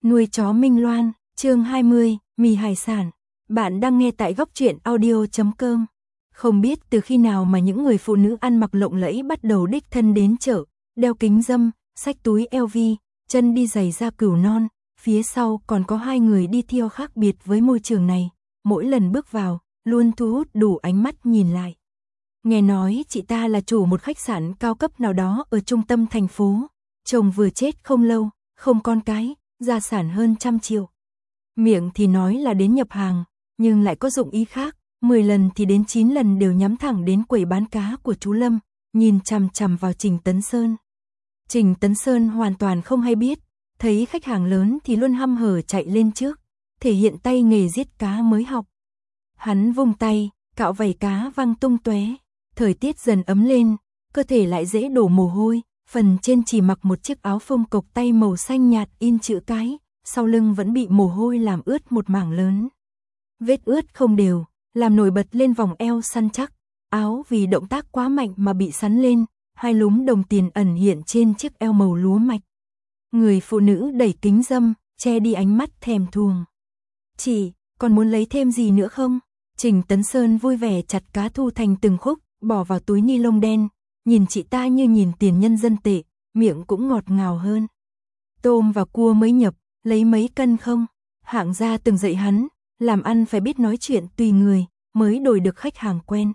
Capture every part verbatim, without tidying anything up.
Nuôi chó Minh Loan, chương hai mươi, mì hải sản. Bạn đang nghe tại góc truyện audio chấm com. Không biết từ khi nào mà những người phụ nữ ăn mặc lộng lẫy bắt đầu đích thân đến chợ, đeo kính râm, xách túi eo vi, chân đi giày da cừu non, phía sau còn có hai người đi theo khác biệt với môi trường này, mỗi lần bước vào, luôn thu hút đủ ánh mắt nhìn lại. Nghe nói chị ta là chủ một khách sạn cao cấp nào đó ở trung tâm thành phố, chồng vừa chết không lâu, không con cái, gia sản hơn trăm triệu. Miệng thì nói là đến nhập hàng, nhưng lại có dụng ý khác, mười lần thì đến chín lần đều nhắm thẳng đến quầy bán cá của chú Lâm, nhìn chằm chằm vào Trình Tấn Sơn. Trình Tấn Sơn hoàn toàn không hay biết, thấy khách hàng lớn thì luôn hăm hở chạy lên trước, thể hiện tay nghề giết cá mới học. Hắn vung tay, cạo vảy cá văng tung tóe. Thời tiết dần ấm lên, cơ thể lại dễ đổ mồ hôi, phần trên chỉ mặc một chiếc áo phông cộc tay màu xanh nhạt in chữ cái, sau lưng vẫn bị mồ hôi làm ướt một mảng lớn. Vết ướt không đều, làm nổi bật lên vòng eo săn chắc, áo vì động tác quá mạnh mà bị sắn lên, hai lúm đồng tiền ẩn hiện trên chiếc eo màu lúa mạch. Người phụ nữ đẩy kính râm, che đi ánh mắt thèm thuồng. Chị, còn muốn lấy thêm gì nữa không? Trình Tấn Sơn vui vẻ chặt cá thu thành từng khúc, bỏ vào túi ni lông đen, nhìn chị ta như nhìn tiền nhân dân tệ, miệng cũng ngọt ngào hơn. Tôm và cua mới nhập, lấy mấy cân không? Hạng gia từng dạy hắn, làm ăn phải biết nói chuyện tùy người, mới đổi được khách hàng quen.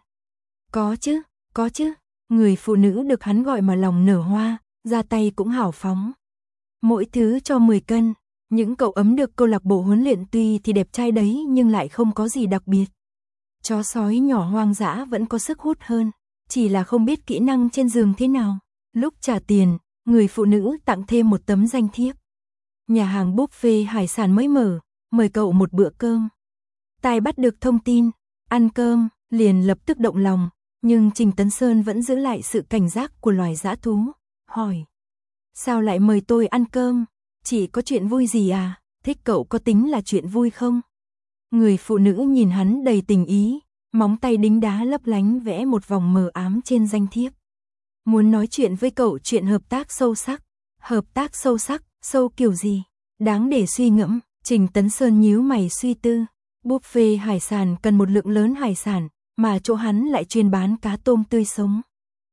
Có chứ, có chứ, người phụ nữ được hắn gọi mà lòng nở hoa, ra tay cũng hào phóng. Mỗi thứ cho mười cân, những cậu ấm được câu lạc bộ huấn luyện tuy thì đẹp trai đấy nhưng lại không có gì đặc biệt. Chó sói nhỏ hoang dã vẫn có sức hút hơn, chỉ là không biết kỹ năng trên giường thế nào. Lúc trả tiền, người phụ nữ tặng thêm một tấm danh thiếp. Nhà hàng buffet hải sản mới mở, mời cậu một bữa cơm. Tai bắt được thông tin, ăn cơm, liền lập tức động lòng, nhưng Trình Tấn Sơn vẫn giữ lại sự cảnh giác của loài dã thú, hỏi. Sao lại mời tôi ăn cơm? Chỉ có chuyện vui gì à? Thích cậu có tính là chuyện vui không? Người phụ nữ nhìn hắn đầy tình ý, móng tay đính đá lấp lánh vẽ một vòng mờ ám trên danh thiếp. Muốn nói chuyện với cậu chuyện hợp tác sâu sắc. Hợp tác sâu sắc, sâu kiểu gì? Đáng để suy ngẫm. Trình Tấn Sơn nhíu mày suy tư. Buffet hải sản cần một lượng lớn hải sản, mà chỗ hắn lại chuyên bán cá tôm tươi sống.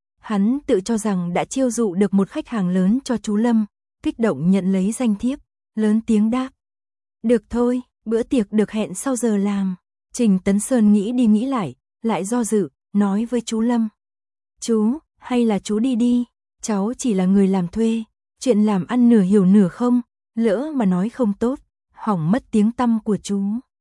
Hắn tự cho rằng đã chiêu dụ được một khách hàng lớn cho chú Lâm, kích động nhận lấy danh thiếp, lớn tiếng đáp. Được thôi. Bữa tiệc được hẹn sau giờ làm. Trình Tấn Sơn nghĩ đi nghĩ lại, lại do dự, nói với chú Lâm. Chú, hay là chú đi đi, cháu chỉ là người làm thuê, chuyện làm ăn nửa hiểu nửa không, lỡ mà nói không tốt, hỏng mất tiếng tăm của chú.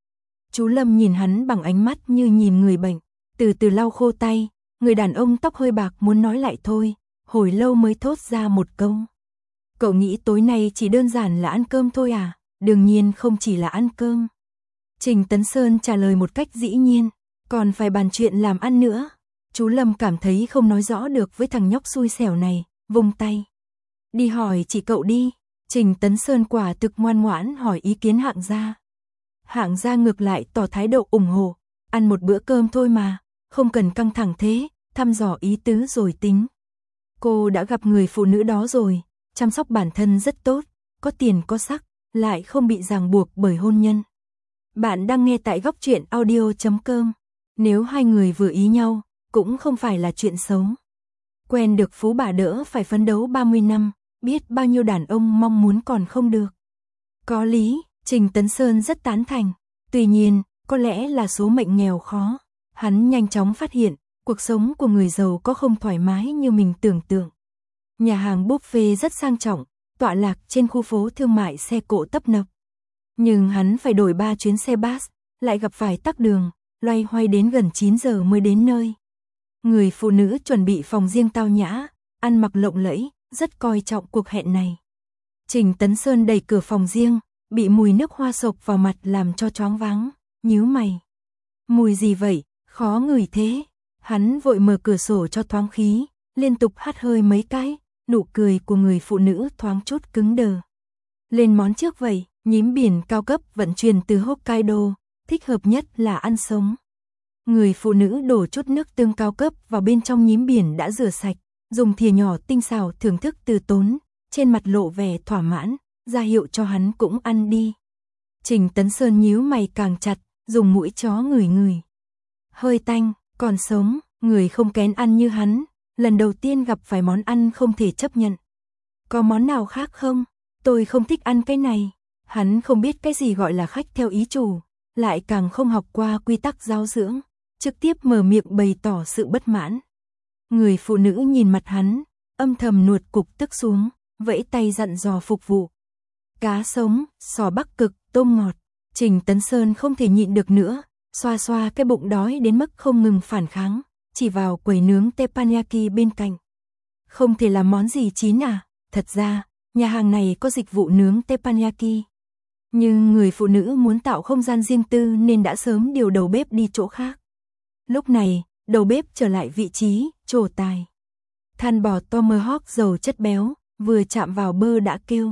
Chú Lâm nhìn hắn bằng ánh mắt như nhìn người bệnh, từ từ lau khô tay, người đàn ông tóc hơi bạc muốn nói lại thôi, hồi lâu mới thốt ra một câu. Cậu nghĩ tối nay chỉ đơn giản là ăn cơm thôi à? Đương nhiên không chỉ là ăn cơm. Trình Tấn Sơn trả lời một cách dĩ nhiên, còn phải bàn chuyện làm ăn nữa. Chú Lâm cảm thấy không nói rõ được với thằng nhóc xui xẻo này, vung tay. Đi hỏi chị cậu đi. Trình Tấn Sơn quả thực ngoan ngoãn hỏi ý kiến Hạng gia. Hạng gia ngược lại tỏ thái độ ủng hộ, ăn một bữa cơm thôi mà, không cần căng thẳng thế, thăm dò ý tứ rồi tính. Cô đã gặp người phụ nữ đó rồi, chăm sóc bản thân rất tốt, có tiền có sắc, lại không bị ràng buộc bởi hôn nhân. Bạn đang nghe tại góc truyện audio chấm com. Nếu hai người vừa ý nhau, cũng không phải là chuyện xấu. Quen được phú bà đỡ phải phấn đấu ba mươi năm, biết bao nhiêu đàn ông mong muốn còn không được. Có lý, Trình Tấn Sơn rất tán thành. Tuy nhiên, có lẽ là số mệnh nghèo khó. Hắn nhanh chóng phát hiện, cuộc sống của người giàu có không thoải mái như mình tưởng tượng. Nhà hàng buffet rất sang trọng, tọa lạc trên khu phố thương mại xe cộ tấp nập. Nhưng hắn phải đổi ba chuyến xe bus, lại gặp phải tắc đường, loay hoay đến gần chín giờ mới đến nơi. Người phụ nữ chuẩn bị phòng riêng tao nhã, ăn mặc lộng lẫy, rất coi trọng cuộc hẹn này. Trình Tấn Sơn đẩy cửa phòng riêng, bị mùi nước hoa sộc vào mặt làm cho choáng váng, nhíu mày. Mùi gì vậy, khó ngửi thế. Hắn vội mở cửa sổ cho thoáng khí, liên tục hắt hơi mấy cái. Nụ cười của người phụ nữ thoáng chút cứng đờ. Lên món trước vậy, nhím biển cao cấp vận chuyển từ Hokkaido, thích hợp nhất là ăn sống. Người phụ nữ đổ chút nước tương cao cấp vào bên trong nhím biển đã rửa sạch, dùng thìa nhỏ tinh xảo thưởng thức từ tốn, trên mặt lộ vẻ thỏa mãn, ra hiệu cho hắn cũng ăn đi. Trình Tấn Sơn nhíu mày càng chặt, dùng mũi chó ngửi ngửi. Hơi tanh, còn sống, người không kén ăn như hắn, lần đầu tiên gặp phải món ăn không thể chấp nhận. Có món nào khác không? Tôi không thích ăn cái này. Hắn không biết cái gì gọi là khách theo ý chủ, lại càng không học qua quy tắc giáo dưỡng, trực tiếp mở miệng bày tỏ sự bất mãn. Người phụ nữ nhìn mặt hắn, âm thầm nuốt cục tức xuống, vẫy tay dặn dò phục vụ. Cá sống, sò Bắc Cực, tôm ngọt. Trình Tấn Sơn không thể nhịn được nữa, xoa xoa cái bụng đói đến mức không ngừng phản kháng, chỉ vào quầy nướng teppanyaki bên cạnh. Không thể làm món gì chín à? Thật ra, nhà hàng này có dịch vụ nướng teppanyaki. Nhưng người phụ nữ muốn tạo không gian riêng tư nên đã sớm điều đầu bếp đi chỗ khác. Lúc này, đầu bếp trở lại vị trí, trổ tài. Than bò tomahawk dầu chất béo, vừa chạm vào bơ đã kêu.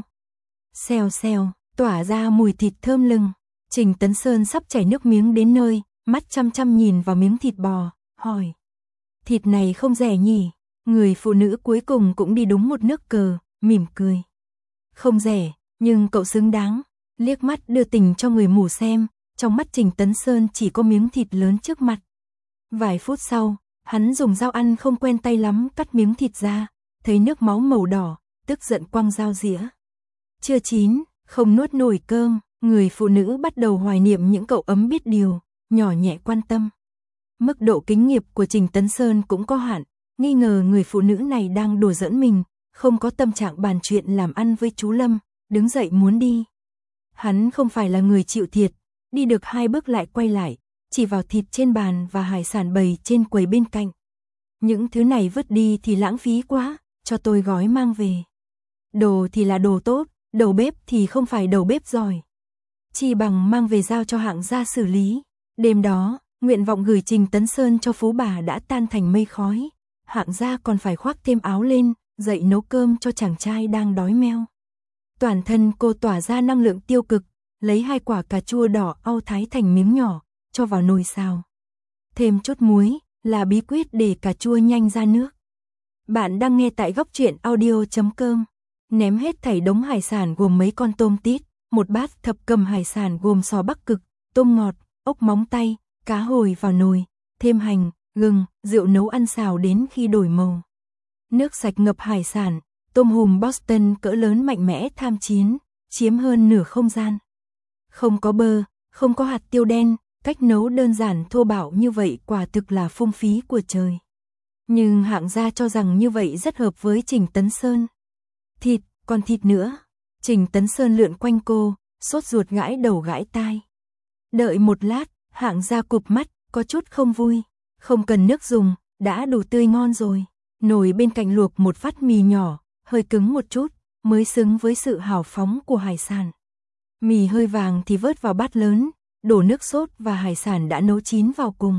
Xèo xèo, tỏa ra mùi thịt thơm lừng. Trình Tấn Sơn sắp chảy nước miếng đến nơi, mắt chăm chăm nhìn vào miếng thịt bò, hỏi. Thịt này không rẻ nhỉ? Người phụ nữ cuối cùng cũng đi đúng một nước cờ, mỉm cười. Không rẻ, nhưng cậu xứng đáng. Liếc mắt đưa tình cho người mù xem, trong mắt Trình Tấn Sơn chỉ có miếng thịt lớn trước mặt. Vài phút sau, hắn dùng dao ăn không quen tay lắm cắt miếng thịt ra, thấy nước máu màu đỏ, tức giận quăng dao dĩa. Chưa chín, không nuốt nổi cơm, người phụ nữ bắt đầu hoài niệm những cậu ấm biết điều, nhỏ nhẹ quan tâm. Mức độ kính nghiệp của Trình Tấn Sơn cũng có hạn, nghi ngờ người phụ nữ này đang đùa giỡn mình, không có tâm trạng bàn chuyện làm ăn với chú Lâm, đứng dậy muốn đi. Hắn không phải là người chịu thiệt, đi được hai bước lại quay lại, chỉ vào thịt trên bàn và hải sản bày trên quầy bên cạnh. Những thứ này vứt đi thì lãng phí quá, cho tôi gói mang về. Đồ thì là đồ tốt, đầu bếp thì không phải đầu bếp giỏi. Chỉ bằng mang về giao cho hạng gia xử lý. Đêm đó, nguyện vọng gửi Trình Tấn Sơn cho phú bà đã tan thành mây khói. Hạng gia còn phải khoác thêm áo lên, dậy nấu cơm cho chàng trai đang đói meo. Toàn thân cô tỏa ra năng lượng tiêu cực, lấy hai quả cà chua đỏ au thái thành miếng nhỏ, cho vào nồi xào. Thêm chút muối, là bí quyết để cà chua nhanh ra nước. Bạn đang nghe tại góc truyện audio chấm com. Ném hết thảy đống hải sản gồm mấy con tôm tít, một bát thập cầm hải sản gồm sò Bắc Cực, tôm ngọt, ốc móng tay, cá hồi vào nồi, thêm hành, gừng, rượu nấu ăn xào đến khi đổi màu. Nước sạch ngập hải sản, tôm hùm Boston cỡ lớn mạnh mẽ tham chiến, chiếm hơn nửa không gian. Không có bơ, không có hạt tiêu đen, cách nấu đơn giản thô bạo như vậy quả thực là phung phí của trời. Nhưng hạng gia cho rằng như vậy rất hợp với Trình Tấn Sơn. Thịt, còn thịt nữa. Trình Tấn Sơn lượn quanh cô, sốt ruột gãi đầu gãi tai. Đợi một lát, hạng gia cụp mắt, có chút không vui. Không cần nước dùng, đã đủ tươi ngon rồi. Nồi bên cạnh luộc một phát mì nhỏ, hơi cứng một chút, mới xứng với sự hào phóng của hải sản. Mì hơi vàng thì vớt vào bát lớn, đổ nước sốt và hải sản đã nấu chín vào cùng.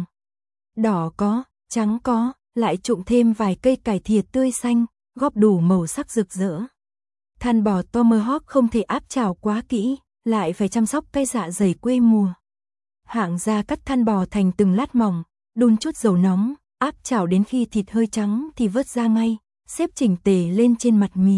Đỏ có, trắng có, lại trụng thêm vài cây cải thìa tươi xanh, góp đủ màu sắc rực rỡ. Than bò tomahawk không thể áp chảo quá kỹ, lại phải chăm sóc cái dạ dày quê mùa. Hạng gia cắt than bò thành từng lát mỏng, đun chút dầu nóng, áp chảo đến khi thịt hơi trắng thì vớt ra ngay, xếp chỉnh tề lên trên mặt mì.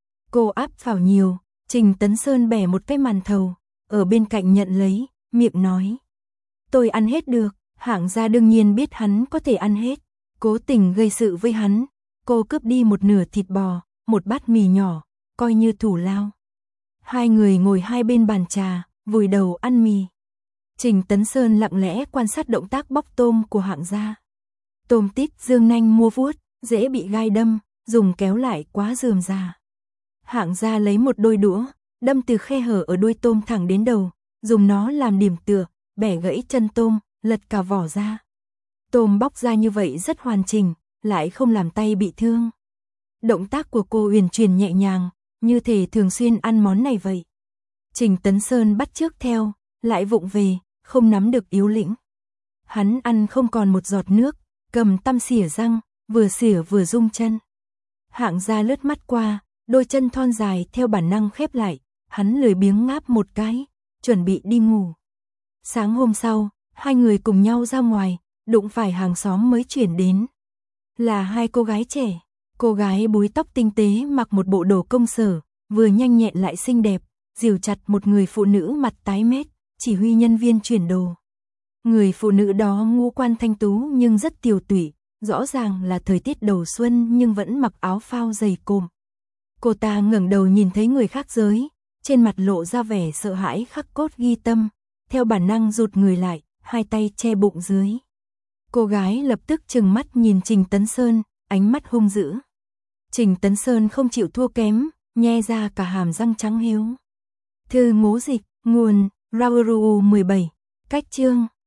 Cô áp vào nhiều, Trình Tấn Sơn bẻ một cái màn thầu, ở bên cạnh nhận lấy, miệng nói. Tôi ăn hết được, hạng gia đương nhiên biết hắn có thể ăn hết, cố tình gây sự với hắn, cô cướp đi một nửa thịt bò, một bát mì nhỏ, coi như thủ lao. Hai người ngồi hai bên bàn trà, vùi đầu ăn mì. Trình Tấn Sơn lặng lẽ quan sát động tác bóc tôm của hạng gia. Tôm tít dương nanh mua vuốt, dễ bị gai đâm, dùng kéo lại quá rườm rà. Hạng gia lấy một đôi đũa, đâm từ khe hở ở đuôi tôm thẳng đến đầu, dùng nó làm điểm tựa, bẻ gãy chân tôm, lật cả vỏ ra. Tôm bóc ra như vậy rất hoàn chỉnh, lại không làm tay bị thương. Động tác của cô uyển chuyển nhẹ nhàng, như thể thường xuyên ăn món này vậy. Trình Tấn Sơn bắt chước theo, lại vụng về, không nắm được yếu lĩnh. Hắn ăn không còn một giọt nước, cầm tăm xỉa răng, vừa xỉa vừa rung chân. Hạng gia lướt mắt qua, đôi chân thon dài theo bản năng khép lại, hắn lười biếng ngáp một cái, chuẩn bị đi ngủ. Sáng hôm sau, hai người cùng nhau ra ngoài, đụng phải hàng xóm mới chuyển đến. Là hai cô gái trẻ, cô gái búi tóc tinh tế mặc một bộ đồ công sở, vừa nhanh nhẹn lại xinh đẹp, dìu chặt một người phụ nữ mặt tái mét, chỉ huy nhân viên chuyển đồ. Người phụ nữ đó ngũ quan thanh tú nhưng rất tiều tụy, rõ ràng là thời tiết đầu xuân nhưng vẫn mặc áo phao dày cộm. Cô ta ngẩng đầu nhìn thấy người khác giới, trên mặt lộ ra vẻ sợ hãi khắc cốt ghi tâm, theo bản năng rụt người lại, hai tay che bụng dưới. Cô gái lập tức trừng mắt nhìn Trình Tấn Sơn, ánh mắt hung dữ. Trình Tấn Sơn không chịu thua kém, nhe ra cả hàm răng trắng hiếu. Thư ngố dịch, nguồn, Rauru mười bảy, cách chương.